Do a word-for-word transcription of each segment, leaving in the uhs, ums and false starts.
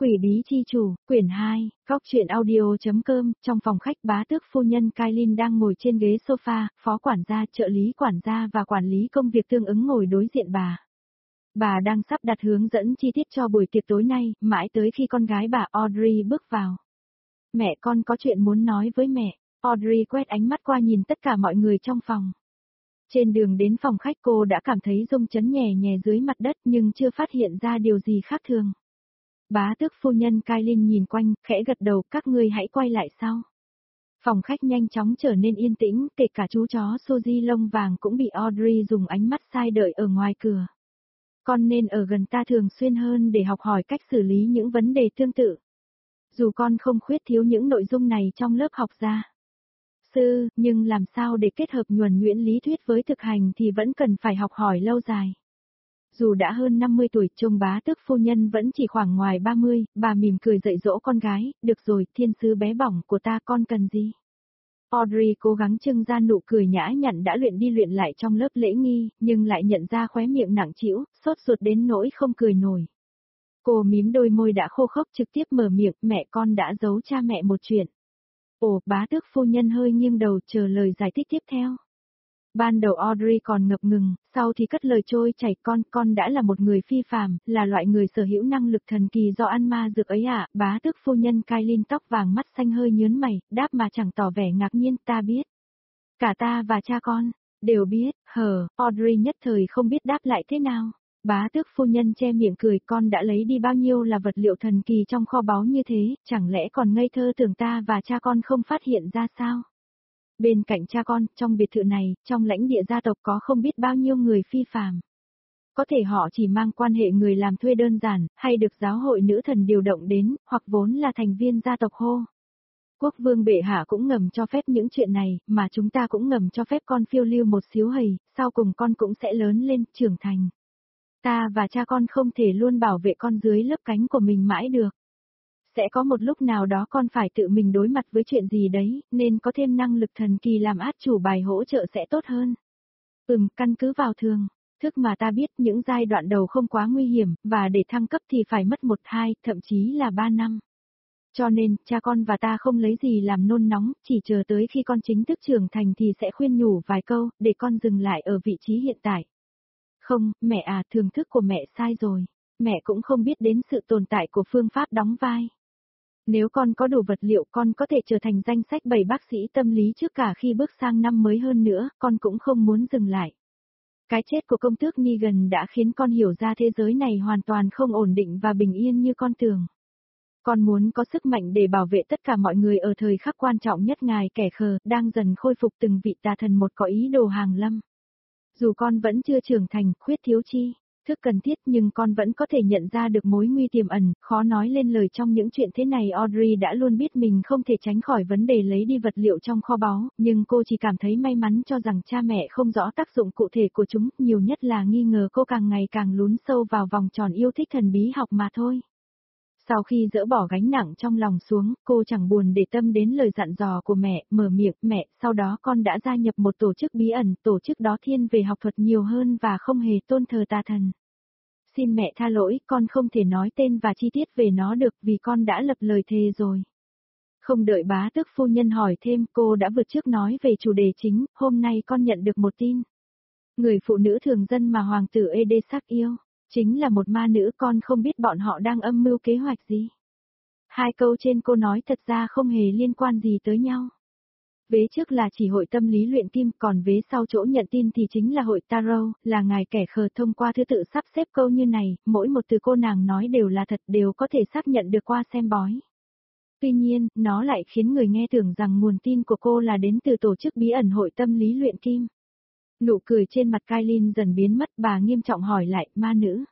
Quỷ bí chi chủ, quyển hai, góc truyện audio.com, trong phòng khách bá tước phu nhân Kailin đang ngồi trên ghế sofa, phó quản gia, trợ lý quản gia và quản lý công việc tương ứng ngồi đối diện bà. Bà đang sắp đặt hướng dẫn chi tiết cho buổi tiệc tối nay, mãi tới khi con gái bà Audrey bước vào. Mẹ con có chuyện muốn nói với mẹ, Audrey quét ánh mắt qua nhìn tất cả mọi người trong phòng. Trên đường đến phòng khách cô đã cảm thấy rung chấn nhè nhè dưới mặt đất nhưng chưa phát hiện ra điều gì khác thường. Bá tước phu nhân Kailin nhìn quanh, khẽ gật đầu, các ngươi hãy quay lại sau. Phòng khách nhanh chóng trở nên yên tĩnh, kể cả chú chó Suzy lông vàng cũng bị Audrey dùng ánh mắt sai đợi ở ngoài cửa. Con nên ở gần ta thường xuyên hơn để học hỏi cách xử lý những vấn đề tương tự. Dù con không khuyết thiếu những nội dung này trong lớp học ra. Sư, nhưng làm sao để kết hợp nhuần nhuyễn lý thuyết với thực hành thì vẫn cần phải học hỏi lâu dài. Dù đã hơn năm mươi tuổi, trông bá tước phu nhân vẫn chỉ khoảng ngoài ba mươi, bà mỉm cười dạy dỗ con gái, được rồi, thiên sứ bé bỏng của ta con cần gì? Audrey cố gắng trưng ra nụ cười nhã nhặn đã luyện đi luyện lại trong lớp lễ nghi, nhưng lại nhận ra khóe miệng nặng trĩu, sốt ruột đến nỗi không cười nổi. Cô mím đôi môi đã khô khốc trực tiếp mở miệng, mẹ con đã giấu cha mẹ một chuyện. Ồ, bá tước phu nhân hơi nghiêng đầu chờ lời giải thích tiếp theo. Ban đầu Audrey còn ngập ngừng, sau thì cất lời trôi chảy, con, con đã là một người phi phàm, là loại người sở hữu năng lực thần kỳ do ăn ma dược ấy ạ. Bá tước phu nhân Kailin tóc vàng mắt xanh hơi nhớn mày, đáp mà chẳng tỏ vẻ ngạc nhiên, ta biết. Cả ta và cha con, đều biết, hờ, Audrey nhất thời không biết đáp lại thế nào. Bá tước phu nhân che miệng cười, con đã lấy đi bao nhiêu là vật liệu thần kỳ trong kho báu như thế, chẳng lẽ còn ngây thơ tưởng ta và cha con không phát hiện ra sao? Bên cạnh cha con, trong biệt thự này, trong lãnh địa gia tộc có không biết bao nhiêu người phi phàm. Có thể họ chỉ mang quan hệ người làm thuê đơn giản, hay được giáo hội nữ thần điều động đến, hoặc vốn là thành viên gia tộc hô. Quốc vương bệ hạ cũng ngầm cho phép những chuyện này, mà chúng ta cũng ngầm cho phép con phiêu lưu một xíu hầy, sau cùng con cũng sẽ lớn lên, trưởng thành. Ta và cha con không thể luôn bảo vệ con dưới lớp cánh của mình mãi được. Sẽ có một lúc nào đó con phải tự mình đối mặt với chuyện gì đấy, nên có thêm năng lực thần kỳ làm át chủ bài hỗ trợ sẽ tốt hơn. Ừm, căn cứ vào thường, thức mà ta biết những giai đoạn đầu không quá nguy hiểm, và để thăng cấp thì phải mất một, hai, thậm chí là ba năm. Cho nên, cha con và ta không lấy gì làm nôn nóng, chỉ chờ tới khi con chính thức trưởng thành thì sẽ khuyên nhủ vài câu, để con dừng lại ở vị trí hiện tại. Không, mẹ à, thưởng thức của mẹ sai rồi. Mẹ cũng không biết đến sự tồn tại của phương pháp đóng vai. Nếu con có đủ vật liệu con có thể trở thành danh sách bảy bác sĩ tâm lý trước cả khi bước sang năm mới hơn nữa, con cũng không muốn dừng lại. Cái chết của công tước Negan đã khiến con hiểu ra thế giới này hoàn toàn không ổn định và bình yên như con tưởng. Con muốn có sức mạnh để bảo vệ tất cả mọi người ở thời khắc quan trọng nhất, ngài kẻ khờ, đang dần khôi phục từng vị tà thần một có ý đồ hàng lâm. Dù con vẫn chưa trưởng thành, khuyết thiếu chi thức cần thiết nhưng con vẫn có thể nhận ra được mối nguy tiềm ẩn, khó nói lên lời trong những chuyện thế này. Audrey đã luôn biết mình không thể tránh khỏi vấn đề lấy đi vật liệu trong kho báu, nhưng cô chỉ cảm thấy may mắn cho rằng cha mẹ không rõ tác dụng cụ thể của chúng, nhiều nhất là nghi ngờ cô càng ngày càng lún sâu vào vòng tròn yêu thích thần bí học mà thôi. Sau khi dỡ bỏ gánh nặng trong lòng xuống, cô chẳng buồn để tâm đến lời dặn dò của mẹ, mở miệng, mẹ, sau đó con đã gia nhập một tổ chức bí ẩn, tổ chức đó thiên về học thuật nhiều hơn và không hề tôn thờ tà thần. Xin mẹ tha lỗi, con không thể nói tên và chi tiết về nó được vì con đã lập lời thề rồi. Không đợi bá tước phu nhân hỏi thêm, cô đã vượt trước nói về chủ đề chính, hôm nay con nhận được một tin. Người phụ nữ thường dân mà hoàng tử Edesac yêu. Chính là một ma nữ, con không biết bọn họ đang âm mưu kế hoạch gì. Hai câu trên cô nói thật ra không hề liên quan gì tới nhau. Vế trước là chỉ hội tâm lý luyện kim, còn vế sau chỗ nhận tin thì chính là hội tarot, là ngài kẻ khờ thông qua thứ tự sắp xếp câu như này, mỗi một từ cô nàng nói đều là thật, đều có thể xác nhận được qua xem bói. Tuy nhiên, nó lại khiến người nghe tưởng rằng nguồn tin của cô là đến từ tổ chức bí ẩn hội tâm lý luyện kim. Nụ cười trên mặt Kailin dần biến mất, bà nghiêm trọng hỏi lại, ma nữ.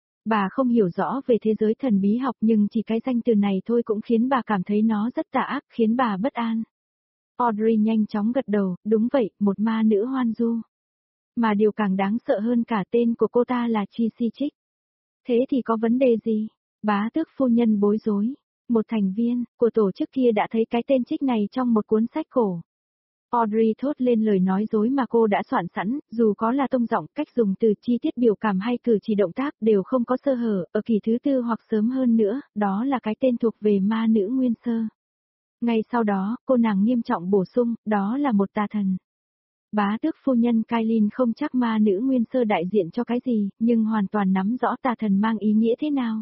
Bà không hiểu rõ về thế giới thần bí học nhưng chỉ cái danh từ này thôi cũng khiến bà cảm thấy nó rất tà ác, khiến bà bất an. Audrey nhanh chóng gật đầu, đúng vậy, một ma nữ hoan du. Mà điều càng đáng sợ hơn cả tên của cô ta là Trixie Chick. Thế thì có vấn đề gì? Bá tước phu nhân bối rối. Một thành viên của tổ chức kia đã thấy cái tên Chick này trong một cuốn sách cổ. Audrey thốt lên lời nói dối mà cô đã soạn sẵn, dù có là tông giọng, cách dùng từ, chi tiết biểu cảm hay cử chỉ động tác đều không có sơ hở, ở kỳ thứ tư hoặc sớm hơn nữa, đó là cái tên thuộc về ma nữ nguyên sơ. Ngay sau đó, cô nàng nghiêm trọng bổ sung, đó là một tà thần. Bá tước phu nhân Kailin không chắc ma nữ nguyên sơ đại diện cho cái gì, nhưng hoàn toàn nắm rõ tà thần mang ý nghĩa thế nào.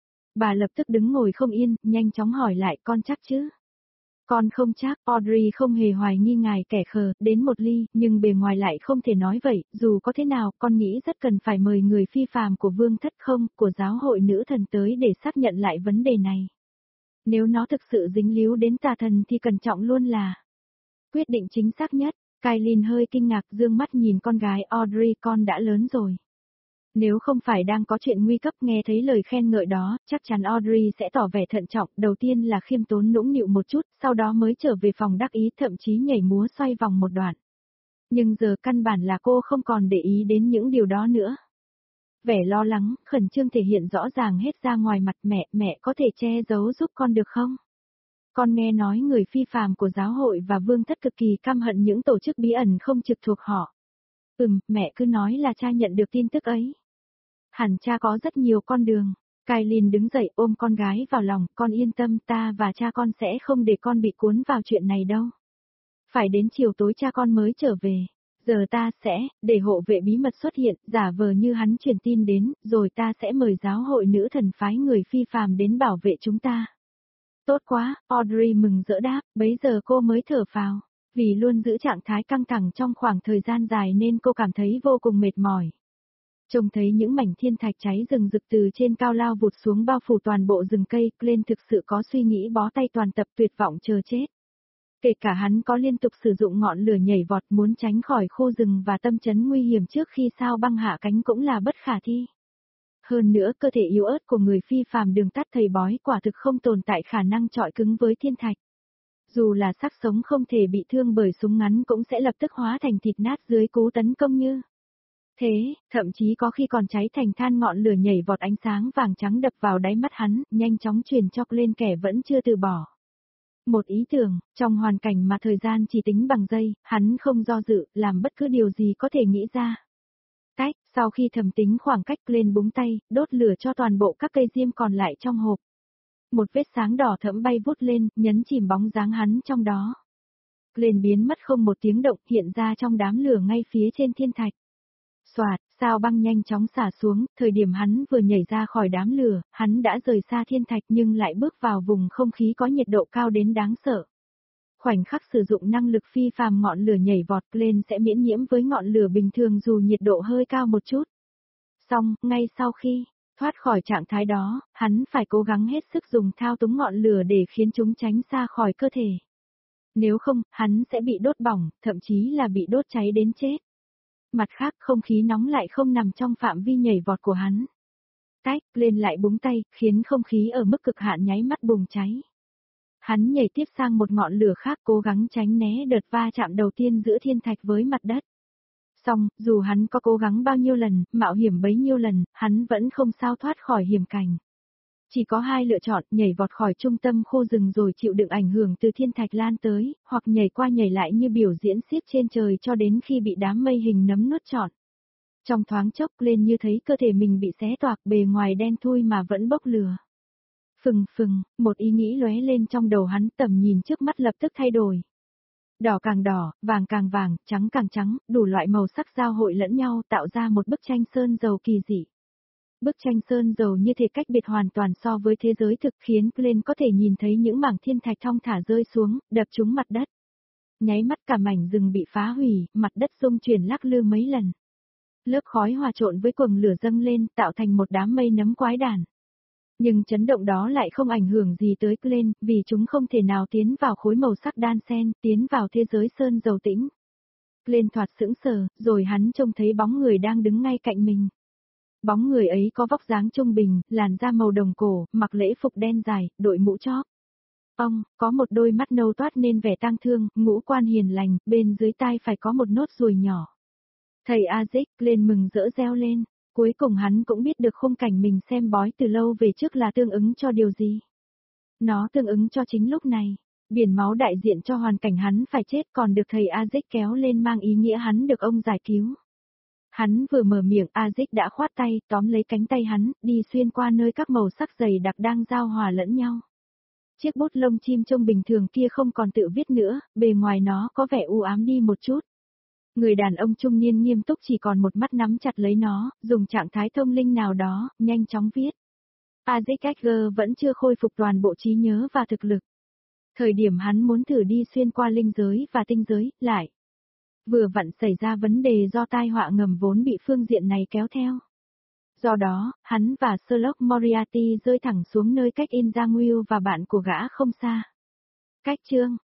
Bà lập tức đứng ngồi không yên, nhanh chóng hỏi lại, con chắc chứ? Con không chắc, Audrey không hề hoài nghi ngài kẻ khờ, đến một ly, nhưng bề ngoài lại không thể nói vậy, dù có thế nào, con nghĩ rất cần phải mời người phi phàm của vương thất không, của giáo hội nữ thần tới để xác nhận lại vấn đề này. Nếu nó thực sự dính líu đến tà thần thì cẩn trọng luôn là quyết định chính xác nhất. Kailin hơi kinh ngạc dương mắt nhìn con gái, Audrey, con đã lớn rồi. Nếu không phải đang có chuyện nguy cấp, nghe thấy lời khen ngợi đó, chắc chắn Audrey sẽ tỏ vẻ thận trọng, đầu tiên là khiêm tốn nũng nịu một chút, sau đó mới trở về phòng đắc ý, thậm chí nhảy múa xoay vòng một đoạn. Nhưng giờ căn bản là cô không còn để ý đến những điều đó nữa. Vẻ lo lắng, khẩn trương thể hiện rõ ràng hết ra ngoài mặt. Mẹ, mẹ có thể che giấu giúp con được không? Con nghe nói người phi phàm của giáo hội và vương thất cực kỳ căm hận những tổ chức bí ẩn không trực thuộc họ. Ừm, mẹ cứ nói là cha nhận được tin tức ấy. Hẳn cha có rất nhiều con đường. Kailin đứng dậy ôm con gái vào lòng, con yên tâm, ta và cha con sẽ không để con bị cuốn vào chuyện này đâu. Phải đến chiều tối cha con mới trở về. Giờ ta sẽ, để hộ vệ bí mật xuất hiện, giả vờ như hắn truyền tin đến, rồi ta sẽ mời giáo hội nữ thần phái người phi phàm đến bảo vệ chúng ta. Tốt quá, Audrey mừng rỡ đáp, bấy giờ cô mới thở phào. Vì luôn giữ trạng thái căng thẳng trong khoảng thời gian dài nên cô cảm thấy vô cùng mệt mỏi. Trông thấy những mảnh thiên thạch cháy rừng rực từ trên cao lao vụt xuống bao phủ toàn bộ rừng cây, Glenn thực sự có suy nghĩ bó tay toàn tập, tuyệt vọng chờ chết. Kể cả hắn có liên tục sử dụng ngọn lửa nhảy vọt muốn tránh khỏi khu rừng và tâm chấn nguy hiểm trước khi sao băng hạ cánh cũng là bất khả thi. Hơn nữa, cơ thể yếu ớt của người phi phàm đường tắt thầy bói quả thực không tồn tại khả năng chọi cứng với thiên thạch. Dù là xác sống không thể bị thương bởi súng ngắn cũng sẽ lập tức hóa thành thịt nát dưới cú tấn công như thế, thậm chí có khi còn cháy thành than. Ngọn lửa nhảy vọt ánh sáng vàng trắng đập vào đáy mắt hắn, nhanh chóng truyền chọc lên kẻ vẫn chưa từ bỏ. Một ý tưởng, trong hoàn cảnh mà thời gian chỉ tính bằng giây, hắn không do dự, làm bất cứ điều gì có thể nghĩ ra. Tách, sau khi thầm tính khoảng cách, lên búng tay, đốt lửa cho toàn bộ các cây diêm còn lại trong hộp. Một vết sáng đỏ thẫm bay vút lên, nhấn chìm bóng dáng hắn trong đó. Lên biến mất không một tiếng động, hiện ra trong đám lửa ngay phía trên thiên thạch. Soạt, sao băng nhanh chóng xả xuống, thời điểm hắn vừa nhảy ra khỏi đám lửa, hắn đã rời xa thiên thạch nhưng lại bước vào vùng không khí có nhiệt độ cao đến đáng sợ. Khoảnh khắc sử dụng năng lực phi phàm ngọn lửa nhảy vọt lên sẽ miễn nhiễm với ngọn lửa bình thường dù nhiệt độ hơi cao một chút. Xong, ngay sau khi thoát khỏi trạng thái đó, hắn phải cố gắng hết sức dùng thao túng ngọn lửa để khiến chúng tránh xa khỏi cơ thể. Nếu không, hắn sẽ bị đốt bỏng, thậm chí là bị đốt cháy đến chết. Mặt khác, không khí nóng lại không nằm trong phạm vi nhảy vọt của hắn. Tách, lên lại búng tay, khiến không khí ở mức cực hạn nháy mắt bùng cháy. Hắn nhảy tiếp sang một ngọn lửa khác, cố gắng tránh né đợt va chạm đầu tiên giữa thiên thạch với mặt đất. Xong, dù hắn có cố gắng bao nhiêu lần, mạo hiểm bấy nhiêu lần, hắn vẫn không sao thoát khỏi hiểm cảnh. Chỉ có hai lựa chọn, nhảy vọt khỏi trung tâm khu rừng rồi chịu đựng ảnh hưởng từ thiên thạch lan tới, hoặc nhảy qua nhảy lại như biểu diễn xiếc trên trời cho đến khi bị đám mây hình nấm nuốt trọn. Trong thoáng chốc, lên như thấy cơ thể mình bị xé toạc, bề ngoài đen thui mà vẫn bốc lửa. Phừng phừng, một ý nghĩ lóe lên trong đầu hắn, tầm nhìn trước mắt lập tức thay đổi. Đỏ càng đỏ, vàng càng vàng, trắng càng trắng, đủ loại màu sắc giao hội lẫn nhau tạo ra một bức tranh sơn dầu kỳ dị. Bức tranh sơn dầu như thể cách biệt hoàn toàn so với thế giới thực, khiến Glenn có thể nhìn thấy những mảng thiên thạch thong thả rơi xuống, đập trúng mặt đất. Nháy mắt cả mảnh rừng bị phá hủy, mặt đất rung chuyển lắc lư mấy lần. Lớp khói hòa trộn với quầng lửa dâng lên, tạo thành một đám mây nấm quái đản. Nhưng chấn động đó lại không ảnh hưởng gì tới Glenn, vì chúng không thể nào tiến vào khối màu sắc đan xen, tiến vào thế giới sơn dầu tĩnh. Glenn thoạt sững sờ, rồi hắn trông thấy bóng người đang đứng ngay cạnh mình. Bóng người ấy có vóc dáng trung bình, làn da màu đồng cổ, mặc lễ phục đen dài, đội mũ chóp. Ông, có một đôi mắt nâu toát nên vẻ tang thương, ngũ quan hiền lành, bên dưới tai phải có một nốt ruồi nhỏ. Thầy Aziz, lên mừng rỡ reo lên. Cuối cùng hắn cũng biết được khung cảnh mình xem bói từ lâu về trước là tương ứng cho điều gì. Nó tương ứng cho chính lúc này. Biển máu đại diện cho hoàn cảnh hắn phải chết, còn được thầy Aziz kéo lên mang ý nghĩa hắn được ông giải cứu. Hắn vừa mở miệng, Aziz đã khoát tay, tóm lấy cánh tay hắn, đi xuyên qua nơi các màu sắc dày đặc đang giao hòa lẫn nhau. Chiếc bút lông chim trông bình thường kia không còn tự viết nữa, bề ngoài nó có vẻ u ám đi một chút. Người đàn ông trung niên nghiêm túc chỉ còn một mắt nắm chặt lấy nó, dùng trạng thái thông linh nào đó, nhanh chóng viết. Aziz Edgar vẫn chưa khôi phục toàn bộ trí nhớ và thực lực. Thời điểm hắn muốn thử đi xuyên qua linh giới và tinh giới, lại vừa vặn xảy ra vấn đề do tai họa ngầm vốn bị phương diện này kéo theo. Do đó, hắn và Sherlock Moriarty rơi thẳng xuống nơi cách In Giang Will và bạn của gã không xa. Cách chương